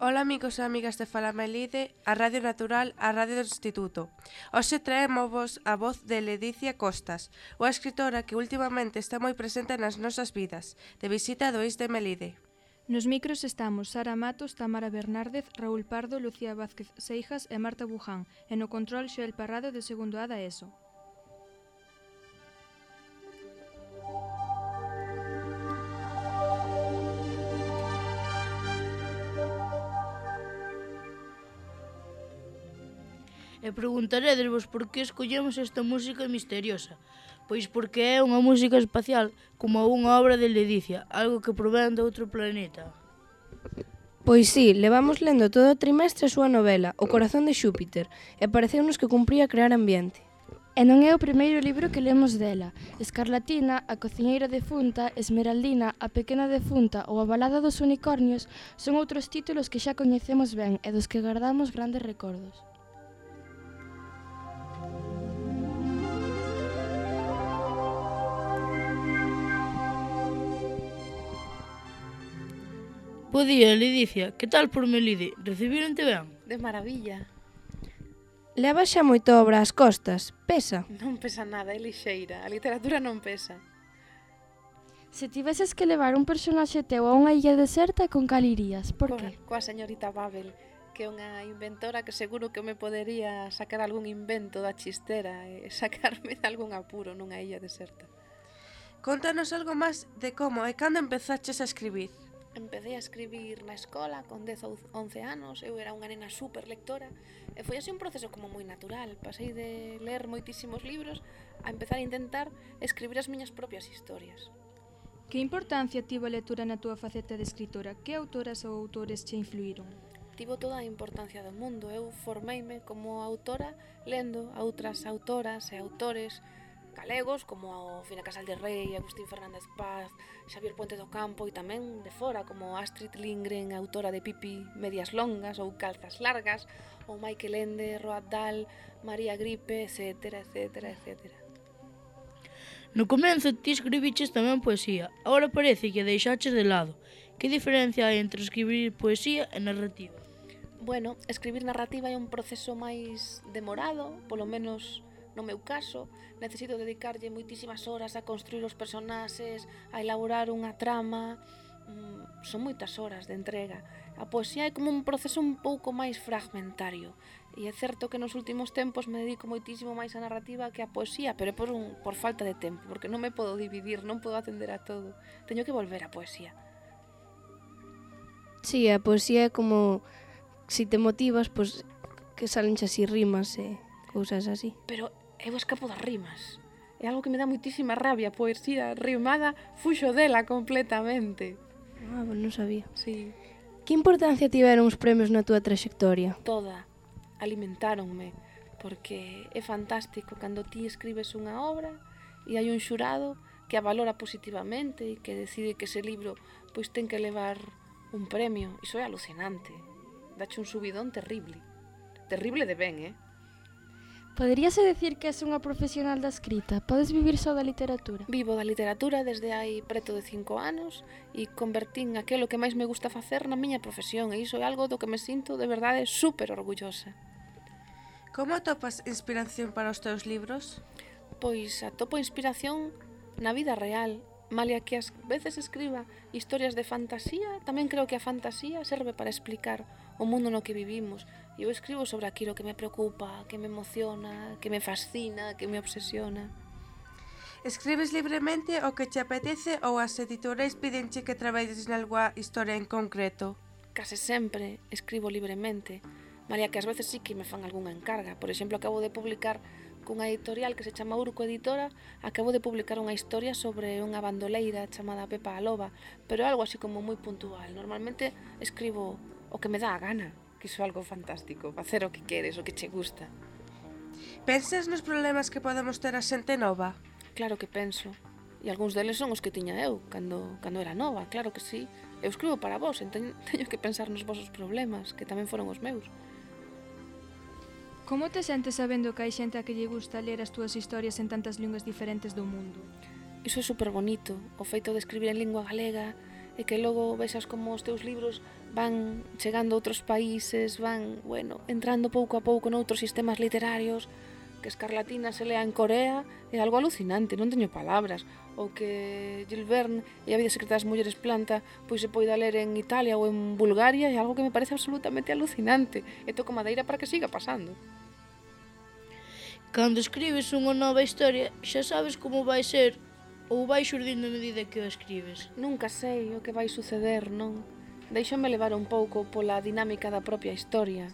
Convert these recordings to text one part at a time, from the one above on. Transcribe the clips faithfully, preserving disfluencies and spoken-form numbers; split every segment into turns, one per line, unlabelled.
Ola amigos e amigas de Fala Melide, a Radio Natural, a Radio do Instituto. Hoxe traemos a voz de Ledicia Costas, unha escritora que últimamente está moi presente nas nosas vidas, de visita do I S de Melide.
Nos micros estamos Sara Matos, Tamara Bernárdez, Raúl Pardo, Lucía Vázquez Seijas e Marta Buján, e no control Xoel Parrado de segundo A da ESO.
E preguntarédesvos por que escollemos esta música misteriosa. Pois porque é unha música espacial, como unha obra de Ledicia, algo que provén de outro planeta.
Pois sí, levamos lendo todo o trimestre a súa novela, O corazón de Xúpiter, e pareceunos que cumpría crear ambiente.
E non é o primeiro libro que lemos dela. Escarlatina, A cociñeira defunta, Esmeraldina, A pequena defunta ou A balada dos unicornios son outros títulos que xa coñecemos ben e dos que guardamos grandes recordos.
Bo día, Ledicia, que tal por Melide? Recibíronte ben?
De maravilla.
Leva xa moito obra ás costas, pesa?
Non pesa nada, é lixeira. A literatura non pesa.
Se tiveses que levar un personaxe teu a unha illa deserta, con cal irías? Por que?
Coa señorita Babel, que é unha inventora que seguro que me podería sacar algún invento da chistera e sacarme de algún apuro nunha illa deserta.
Contanos algo máis de como e cando empezaches a escribir.
Empecé a escribir na escola con dez ou once anos, eu era unha nena super lectora e foi así un proceso como moi natural. Pasei de ler moitísimos libros a empezar a intentar escribir as miñas propias historias.
Que importancia tivo a lectura na túa faceta de escritora? Que autoras ou autores che influíron?
Tivo toda a importancia do mundo. Eu formeime como autora lendo a outras autoras e autores galegos como o Fina Casal de Rei, Agustín Fernández Paz, Xavier Puente do Campo e tamén de fora como Astrid Lindgren, autora de Pipi Medias Longas ou Calzas Largas, ou Michael Ende, Roald Dahl, María Gripe, etcétera, etcétera, etcétera.
No comenzo ti escribiches tamén poesía, agora parece que a deixaches de lado. Que diferencia hai entre escribir poesía e narrativa?
Bueno, escribir narrativa é un proceso máis demorado, polo menos no meu caso, necesito dedicarlle moitísimas horas a construir os personaxes, a elaborar unha trama, mm, son moitas horas de entrega. A poesía é como un proceso un pouco máis fragmentario, e é certo que nos últimos tempos me dedico moitísimo máis á narrativa que á poesía, pero é por, un, por falta de tempo, porque non me podo dividir, non podo atender a todo. Teño que volver á poesía.
Sí, a poesía é como, se te motivas, pois que salen así rimas e cousas así.
Pero eu escapo das rimas. É algo que me dá moitísima rabia. A poesía rimada, fuxo dela completamente.
Ah, non sabía.
Sí.
Que importancia tiveron os premios na túa trayectoria?
Toda. Alimentáronme. Porque é fantástico cando ti escribes unha obra e hai un xurado que a valora positivamente e que decide que ese libro pois ten que levar un premio. Iso é alucinante. Dache un subidón terrible. Terrible de ben, eh?
Poderíase decir que és unha profesional da escrita? Podes vivir só da literatura?
Vivo da literatura desde hai preto de cinco anos e convertín aquilo que máis me gusta facer na miña profesión, e iso é algo do que me sinto de verdade super orgullosa.
Como atopas inspiración para os teus libros?
Pois atopo inspiración na vida real. Malia que ás veces escriba historias de fantasía, tamén creo que a fantasía serve para explicar o mundo no que vivimos. Eu escribo sobre aquilo que me preocupa, que me emociona, que me fascina, que me obsesiona.
Escribes libremente o que te apetece ou as editorais pídenche que traballes nalgúa historia en concreto?
Case sempre escribo libremente, malia que ás veces sí que me fan algunha encarga. Por exemplo, acabo de publicar cunha editorial que se chama Urco Editora, acabo de publicar unha historia sobre unha bandoleira chamada Pepa a Loba, pero é algo así como moi puntual. Normalmente escribo o que me dá a gana, que iso é algo fantástico, facer o que queres, o que che gusta.
Pensas nos problemas que podemos ter a xente nova?
Claro que penso, e algúns deles son os que tiña eu cando, cando era nova, claro que sí. Eu escribo para vos, entón teño que pensar nos vosos problemas, que tamén foron os meus.
Como te sentes sabendo que hai xente a que lle gusta ler as túas historias en tantas linguas diferentes do mundo?
Iso é super bonito, o feito de escribir en lingua galega e que logo vexas como os teus libros van chegando a outros países, van, bueno, entrando pouco a pouco noutros sistemas literarios, que Escarlatina se lea en Corea, é algo alucinante, non teño palabras. Ou que Jules Verne e a vida secreta das mulleres planta pois se poida ler en Italia ou en Bulgaria, é algo que me parece absolutamente alucinante. E toco madeira para que siga pasando.
Cando escribes unha nova historia, xa sabes como vai ser ou vai xurdindo a medida que o escribes?
Nunca sei o que vai suceder, non? Deixome levar un pouco pola dinámica da propia historia.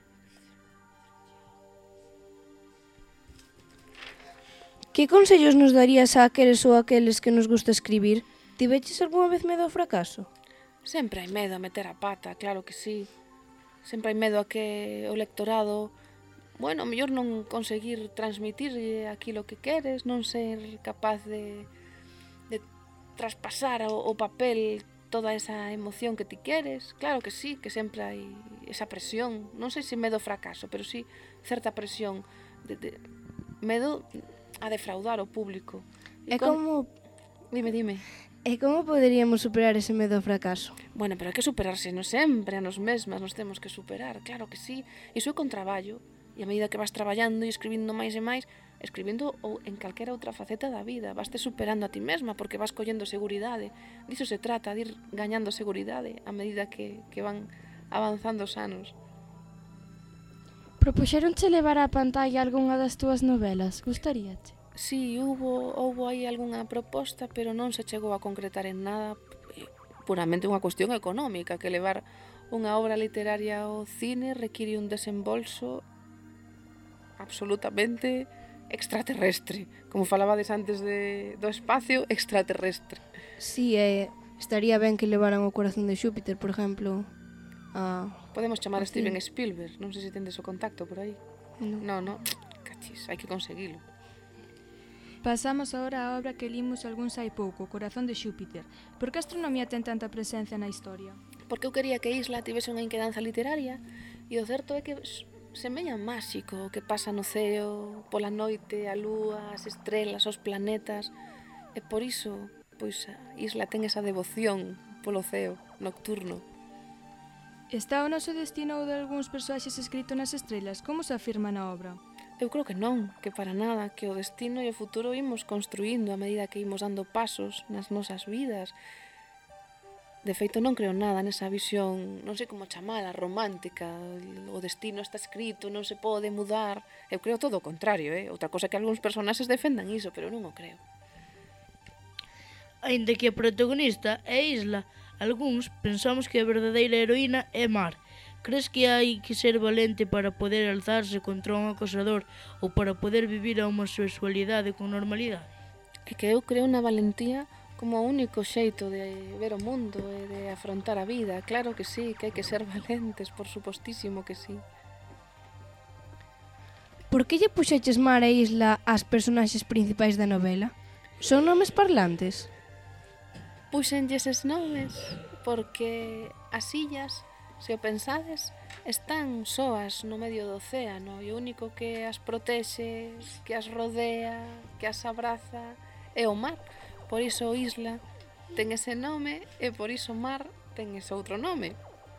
Que consellos nos darías a aqueles ou aqueles que nos gusta escribir? Tiveches algunha vez medo ao fracaso?
Sempre hai medo a meter a pata, claro que sí. Sempre hai medo a que o lectorado, bueno, mellor non conseguir transmitir aquilo que queres, non ser capaz de, de traspasar o, o papel toda esa emoción que ti queres. Claro que sí, que sempre hai esa presión. Non sei se medo ao fracaso, pero sí certa presión. De, de, medo a defraudar o público.
E como...
Dime, dime.
E como poderíamos superar ese medo ao fracaso?
Bueno, pero hai que superarse non sempre a nos mesmas, nos temos que superar, claro que sí. Iso é con traballo, e a medida que vas traballando e escribindo máis e máis, escribindo ou en calquera outra faceta da vida, vaste superando a ti mesma porque vas collendo seguridade. Diso se trata, de ir gañando seguridade a medida que, que van avanzando os anos.
Propuxeronche levar á pantalla algunha das túas novelas? Gustaríache?
Sí, hubo, houbo aí algunha proposta, pero non se chegou a concretar en nada. Puramente unha cuestión económica, que levar unha obra literaria ao cine require un desembolso absolutamente extraterrestre. Como falabades antes de, do espacio, extraterrestre.
Sí, eh, estaría ben que levaran o Corazón de Xúpiter, por exemplo, a...
Podemos chamar a Steven Spielberg, non sei se tendes o contacto por aí.
No,
no, no. Cachis, hai que conseguilo.
Pasamos agora á obra que limos algúns hai pouco, Corazón de Xúpiter. Por que a astronomía ten tanta presencia na historia?
Porque eu quería que Isla tivese unha inquedanza literaria, e o certo é que semella máxico o que pasa no ceo, pola noite, a lúa, as estrelas, os planetas, e por iso, pois, a Isla ten esa devoción polo ceo nocturno.
Está o noso destino ou de algúns persoaxes escrito nas estrelas? Como se afirma na obra?
Eu creo que non, que para nada, que o destino e o futuro imos construíndo a medida que imos dando pasos nas nosas vidas. De feito, non creo nada nesa visión, non sei como chamala, romántica. O destino está escrito, non se pode mudar. Eu creo todo o contrario, eh? Outra cosa que algúns personaxes defendan iso, pero non o creo.
Aínda que a protagonista é Isla, algúns pensamos que a verdadeira heroína é Mar. Crees que hai que ser valente para poder alzarse contra un acosador ou para poder vivir a homosexualidade con normalidade?
É que eu creo na valentía como o único xeito de ver o mundo e de afrontar a vida. Claro que sí, que hai que ser valentes, por supostísimo que sí.
Por que lle puxeches Mar e Isla ás personaxes principais da novela? Son nomes parlantes?
Puxenlles eses nomes porque as illas, se o pensades, están soas no medio do océano e o único que as protexe, que as rodea, que as abraza é o mar. Por iso Isla ten ese nome e por iso Mar ten ese outro nome.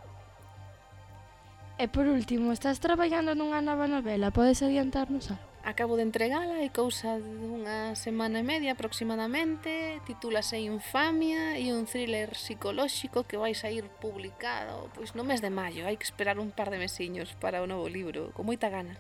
E por último, estás traballando nunha nova novela? Podes adiantarnos algo?
Acabo de entregala e cousa dunha semana e media aproximadamente, titúlase Infamia e un thriller psicolóxico que vai sair publicado pois no mes de maio. Hai que esperar un par de mesiños para o novo libro, con moita gana.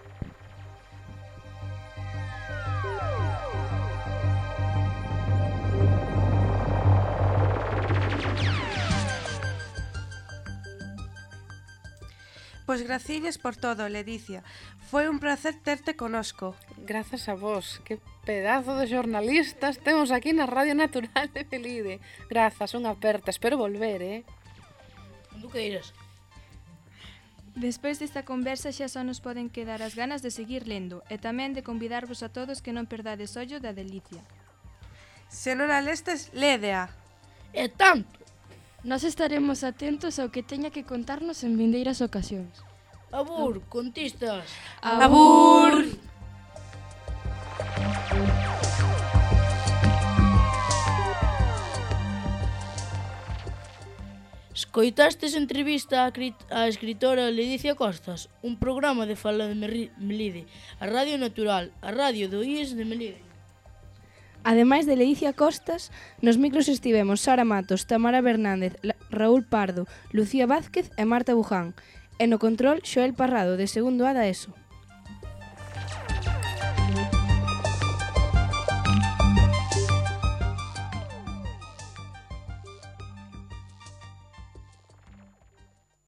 Pois graciñas por todo, Ledicia. Foi un placer terte conosco.
Grazas a vos. Que pedazo de xornalistas temos aquí na Radio Natural de Melide. Grazas, unha aperta. Espero volver, eh?
Cando queiras.
Despois desta conversa xa só nos poden quedar as ganas de seguir lendo e tamén de convidarvos a todos que non perdades ollo da delicia.
Se non a lestes, lédea.
E tanto!
Nós estaremos atentos ao que teña que contarnos en vindeiras ocasións.
Abur, contistas!
Abur!
Escoitastes entrevista á, á escritora Ledicia Costas, un programa de Fala de Melide, a Radio Natural, a radio do I E S de Melide.
Ademais de Ledicia Costas, nos micros estivemos Sara Matos, Tamara Bernández, Raúl Pardo, Lucía Vázquez e Marta Buján. E no control, Xoel Parrado, de segundo A da ESO.